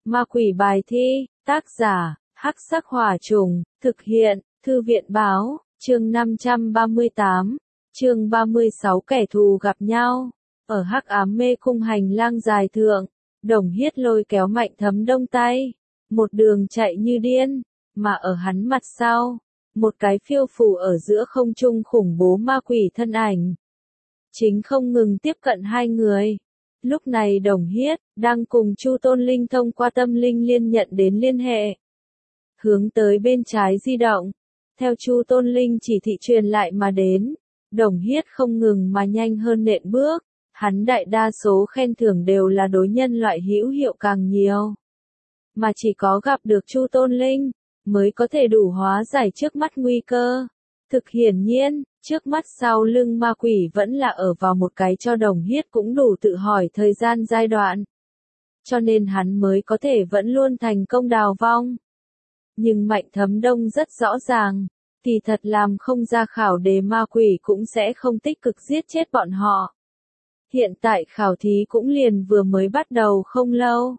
Ma quỷ bài thi, tác giả, Hắc Sắc Hỏa Trùng, thực hiện, Thư viện báo, chương 538, chương 36 kẻ thù gặp nhau. Ở hắc ám mê cung hành lang dài thượng, Đồng Hiết lôi kéo Mạnh Thấm Đông tay, một đường chạy như điên, mà ở hắn mặt sau, một cái phiêu phù ở giữa không trung khủng bố ma quỷ thân ảnh. Chính không ngừng tiếp cận hai người. Lúc này Đồng Hiết đang cùng Chu Tôn Linh thông qua tâm linh liên nhận đến liên hệ. Hướng tới bên trái di động, theo Chu Tôn Linh chỉ thị truyền lại mà đến, Đồng Hiết không ngừng mà nhanh hơn nện bước, hắn đại đa số khen thưởng đều là đối nhân loại hữu hiệu càng nhiều. Mà chỉ có gặp được Chu Tôn Linh, mới có thể đủ hóa giải trước mắt nguy cơ. Thực hiển nhiên, trước mắt sau lưng ma quỷ vẫn là ở vào một cái cho Đồng Hiết cũng đủ tự hỏi thời gian giai đoạn. Cho nên hắn mới có thể vẫn luôn thành công đào vong. Nhưng Mạnh Thấm Đông rất rõ ràng, thì thật làm không ra khảo đề ma quỷ cũng sẽ không tích cực giết chết bọn họ. Hiện tại khảo thí cũng liền vừa mới bắt đầu không lâu.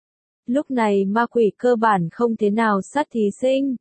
Lúc này ma quỷ cơ bản không thế nào sát thí sinh.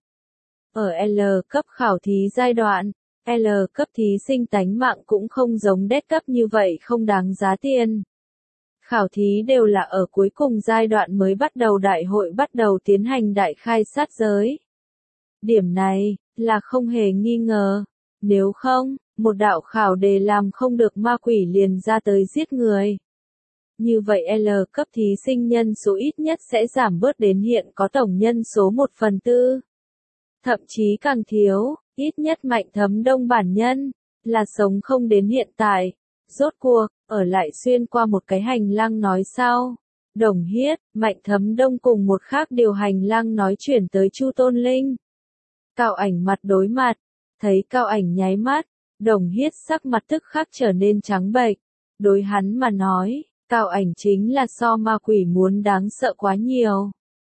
Ở L cấp khảo thí giai đoạn, L cấp thí sinh tánh mạng cũng không giống D cấp như vậy không đáng giá tiền. Khảo thí đều là ở cuối cùng giai đoạn mới bắt đầu đại hội bắt đầu tiến hành đại khai sát giới. Điểm này, là không hề nghi ngờ. Nếu không, một đạo khảo đề làm không được ma quỷ liền ra tới giết người. Như vậy L cấp thí sinh nhân số ít nhất sẽ giảm bớt đến hiện có tổng nhân số 1/4. Thậm chí càng thiếu, ít nhất Mạnh Thấm Đông bản nhân, là sống không đến hiện tại. Rốt cuộc, ở lại xuyên qua một cái hành lang nói sau. Đồng Hiết, Mạnh Thấm Đông cùng một khác điều hành lang nói chuyển tới Chu Tôn Linh. Cao Ảnh mặt đối mặt, thấy Cao Ảnh nháy mắt, Đồng Hiết sắc mặt tức khắc trở nên trắng bệch. Đối hắn mà nói, Cao Ảnh chính là so ma quỷ muốn đáng sợ quá nhiều.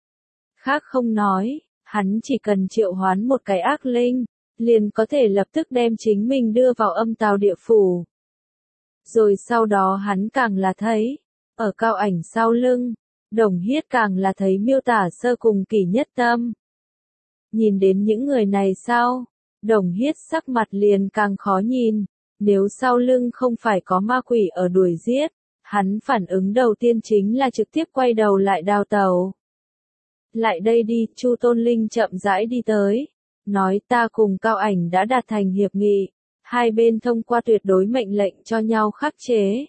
Khác không nói, hắn chỉ cần triệu hoán một cái ác linh, liền có thể lập tức đem chính mình đưa vào âm tào địa phủ. Rồi sau đó hắn càng là thấy, ở Cao Ảnh sau lưng, Đồng Hiết càng là thấy miêu tả sơ cùng Kỷ Nhất Tâm. Nhìn đến những người này sau, Đồng Hiết sắc mặt liền càng khó nhìn, nếu sau lưng không phải có ma quỷ ở đuổi giết, hắn phản ứng đầu tiên chính là trực tiếp quay đầu lại đào tẩu. Lại đây đi, Chu Tôn Linh chậm rãi đi tới, nói ta cùng Cao Ảnh đã đạt thành hiệp nghị, hai bên thông qua tuyệt đối mệnh lệnh cho nhau khắc chế.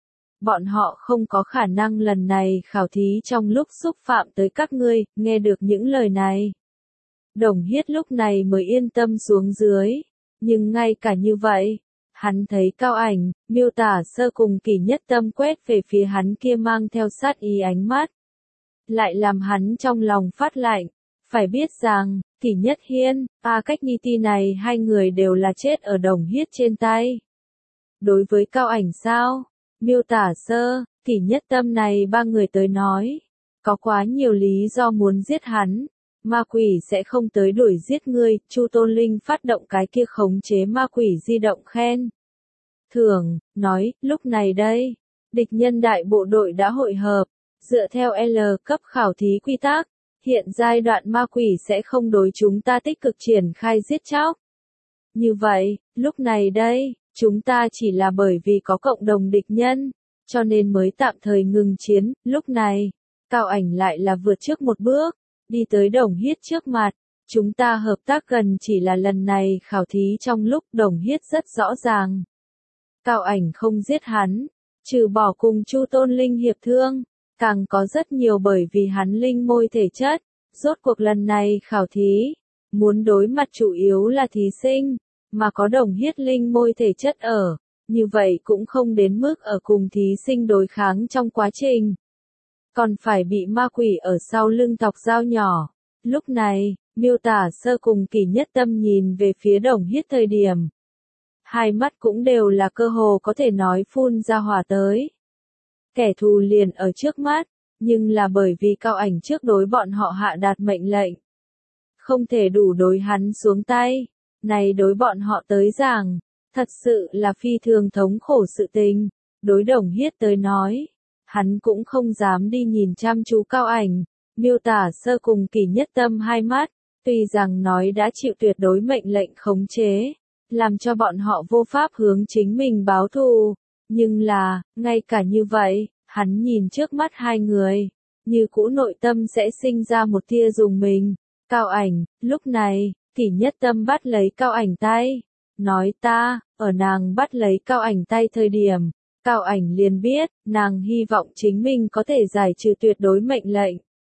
Bọn họ không có khả năng lần này khảo thí trong lúc xúc phạm tới các ngươi, nghe được những lời này. Đồng Hiết lúc này mới yên tâm xuống dưới, nhưng ngay cả như vậy, hắn thấy Cao Ảnh, miêu tả sơ cùng Kỷ Nhất Tâm quét về phía hắn kia mang theo sát ý ánh mắt. Lại làm hắn trong lòng phát lạnh, phải biết rằng, Kỷ Nhất Hiên, Cách Nhi Ti này hai người đều là chết ở Đồng Hiết trên tay. Đối với Cao Ảnh sao, miêu tả sơ, Kỷ Nhất Tâm này ba người tới nói, có quá nhiều lý do muốn giết hắn, ma quỷ sẽ không tới đuổi giết ngươi, Chu Tôn Linh phát động cái kia khống chế ma quỷ di động khen. Thưởng, nói, lúc này đây, địch nhân đại bộ đội đã hội hợp. Dựa theo L cấp khảo thí quy tắc, hiện giai đoạn ma quỷ sẽ không đối chúng ta tích cực triển khai giết chóc. Như vậy, lúc này đây, chúng ta chỉ là bởi vì có cộng đồng địch nhân, cho nên mới tạm thời ngừng chiến. Lúc này, Cao Ảnh lại là vượt trước một bước, đi tới Đồng Hiết trước mặt. Chúng ta hợp tác gần chỉ là lần này khảo thí trong lúc Đồng Hiết rất rõ ràng. Cao Ảnh không giết hắn, trừ bỏ cùng Chu Tôn Linh hiệp thương. Càng có rất nhiều bởi vì hắn linh môi thể chất, rốt cuộc lần này khảo thí, muốn đối mặt chủ yếu là thí sinh, mà có Đồng Hiết linh môi thể chất ở, như vậy cũng không đến mức ở cùng thí sinh đối kháng trong quá trình. Còn phải bị ma quỷ ở sau lưng tọc dao nhỏ. Lúc này, miêu tả sơ cùng Kỷ Nhất Tâm nhìn về phía Đồng Hiết thời điểm. Hai mắt cũng đều là cơ hồ có thể nói phun ra hỏa tới. Kẻ thù liền ở trước mắt, nhưng là bởi vì Cao Ảnh trước đối bọn họ hạ đạt mệnh lệnh. Không thể đủ đối hắn xuống tay, này đối bọn họ tới giảng, thật sự là phi thường thống khổ sự tình. Đối Đồng Hiết tới nói, hắn cũng không dám đi nhìn chăm chú Cao Ảnh, Miêu Tả Sơ cùng Kỷ Nhất Tâm hai mắt, tuy rằng nói đã chịu tuyệt đối mệnh lệnh khống chế, làm cho bọn họ vô pháp hướng chính mình báo thù, nhưng là, ngay cả như vậy, hắn nhìn trước mắt hai người, như cũ nội tâm sẽ sinh ra một tia dùng mình. Cao Ảnh, lúc này, Kỷ Nhất Tâm bắt lấy Cao Ảnh tay, nói ta, ở nàng bắt lấy Cao Ảnh tay thời điểm, Cao Ảnh liền biết, nàng hy vọng chính mình có thể giải trừ tuyệt đối mệnh lệnh.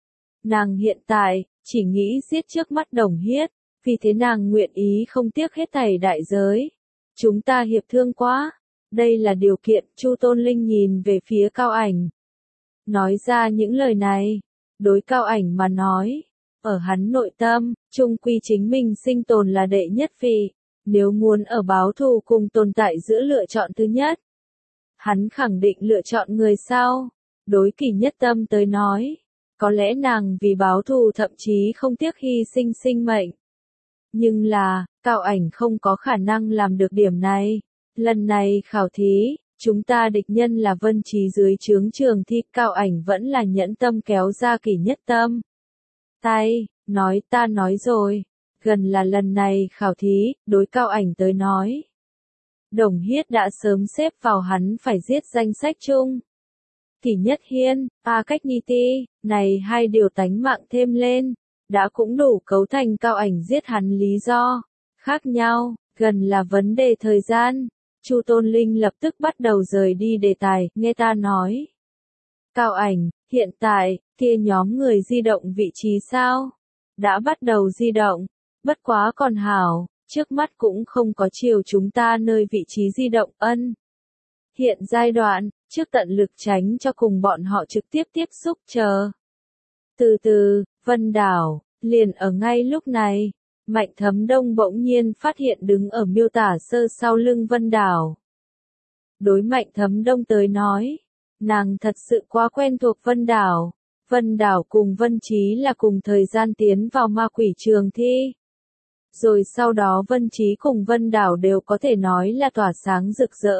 Nàng hiện tại, chỉ nghĩ giết trước mắt Đồng Hiết, vì thế nàng nguyện ý không tiếc hết thảy đại giới. Chúng ta hiệp thương quá, đây là điều kiện. Chu Tôn Linh nhìn về phía Cao Ảnh. Nói ra những lời này, đối Cao Ảnh mà nói, ở hắn nội tâm, chung quy chính mình sinh tồn là đệ nhất vị, nếu muốn ở báo thù cùng tồn tại giữa lựa chọn thứ nhất. Hắn khẳng định lựa chọn người sau, đối Kỷ Nhất Tâm tới nói, có lẽ nàng vì báo thù thậm chí không tiếc hy sinh sinh mệnh. Nhưng là, Cao Ảnh không có khả năng làm được điểm này. Lần này khảo thí, chúng ta địch nhân là Vân Trí dưới trướng Trường Thi. Cao Ảnh vẫn là nhẫn tâm kéo ra Kỷ Nhất Tâm tay, nói ta nói rồi, gần là lần này khảo thí, đối Cao Ảnh tới nói. Đồng Hiết đã sớm xếp vào hắn phải giết danh sách chung. Kỷ Nhất Hiên, Cách Nhi Ti, này hai điều tánh mạng thêm lên, đã cũng đủ cấu thành Cao Ảnh giết hắn lý do. Khác nhau, gần là vấn đề thời gian. Chu Tôn Linh lập tức bắt đầu rời đi đề tài, nghe ta nói. Cao Ảnh, hiện tại, kia nhóm người di động vị trí sao? Đã bắt đầu di động, bất quá còn hảo, trước mắt cũng không có chiều chúng ta nơi vị trí di động ân. Hiện giai đoạn, trước tận lực tránh cho cùng bọn họ trực tiếp tiếp xúc chờ. Từ từ, Vân Đảo, liền ở ngay lúc này, Mạnh Thấm Đông bỗng nhiên phát hiện đứng ở Miêu Tả Sơ sau lưng Vân Đảo. Đối Mạnh Thấm Đông tới nói, nàng thật sự quá quen thuộc Vân Đảo. Vân Đảo cùng Vân Trí là cùng thời gian tiến vào ma quỷ trường thi. Rồi sau đó Vân Trí cùng Vân Đảo đều có thể nói là tỏa sáng rực rỡ.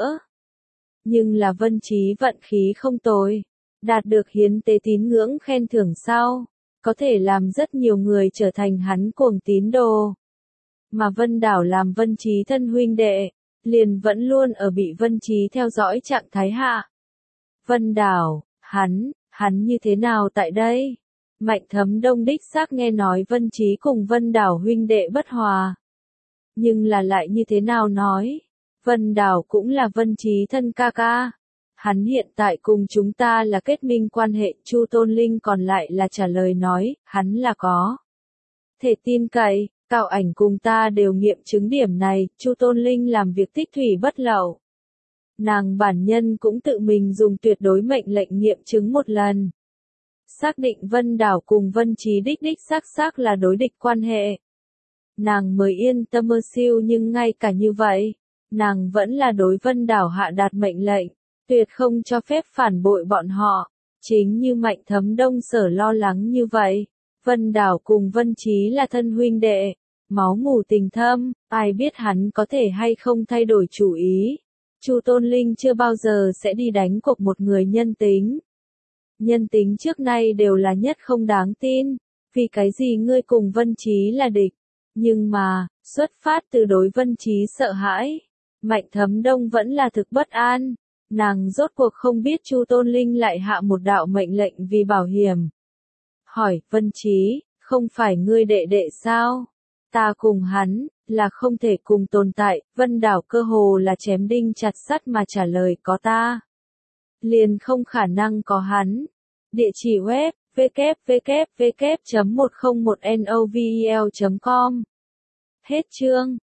Nhưng là Vân Trí vận khí không tồi, đạt được hiến tế tín ngưỡng khen thưởng sau, có thể làm rất nhiều người trở thành hắn cuồng tín đồ. Mà Vân Đảo làm Vân Trí thân huynh đệ, liền vẫn luôn ở bị Vân Trí theo dõi trạng thái hạ. Vân Đảo, hắn như thế nào tại đây? Mạnh Thấm Đông đích xác nghe nói Vân Trí cùng Vân Đảo huynh đệ bất hòa. Nhưng là lại như thế nào nói? Vân Đảo cũng là Vân Trí thân ca ca. Hắn hiện tại cùng chúng ta là kết minh quan hệ. Chu Tôn Linh còn lại là trả lời nói, hắn là có thể tin cậy. Cao Ảnh cùng ta đều nghiệm chứng điểm này. Chu Tôn Linh làm việc tích thủy bất lậu. Nàng bản nhân cũng tự mình dùng tuyệt đối mệnh lệnh nghiệm chứng một lần. Xác định Vân Đảo cùng Vân Trí đích xác là đối địch quan hệ. Nàng mới yên tâm mơ siêu, nhưng ngay cả như vậy, nàng vẫn là đối Vân Đảo hạ đạt mệnh lệnh, tuyệt không cho phép phản bội bọn họ. Chính như Mạnh Thấm Đông sở lo lắng như vậy, Vân Đảo cùng Vân Trí là thân huynh đệ, máu mủ tình thâm, ai biết hắn có thể hay không thay đổi chủ ý. Chu Tôn Linh chưa bao giờ sẽ đi đánh cuộc một người nhân tính. Nhân tính trước nay đều là nhất không đáng tin, vì cái gì ngươi cùng Vân Trí là địch. Nhưng mà, xuất phát từ đối Vân Trí sợ hãi, Mạnh Thấm Đông vẫn là thực bất an. Nàng rốt cuộc không biết Chu Tôn Linh lại hạ một đạo mệnh lệnh vì bảo hiểm. Hỏi, Vân Trí, không phải ngươi đệ đệ sao? Ta cùng hắn, là không thể cùng tồn tại. Vân Đảo cơ hồ là chém đinh chặt sắt mà trả lời có ta. Liền không khả năng có hắn. Địa chỉ web, www.101novel.com. Hết chương.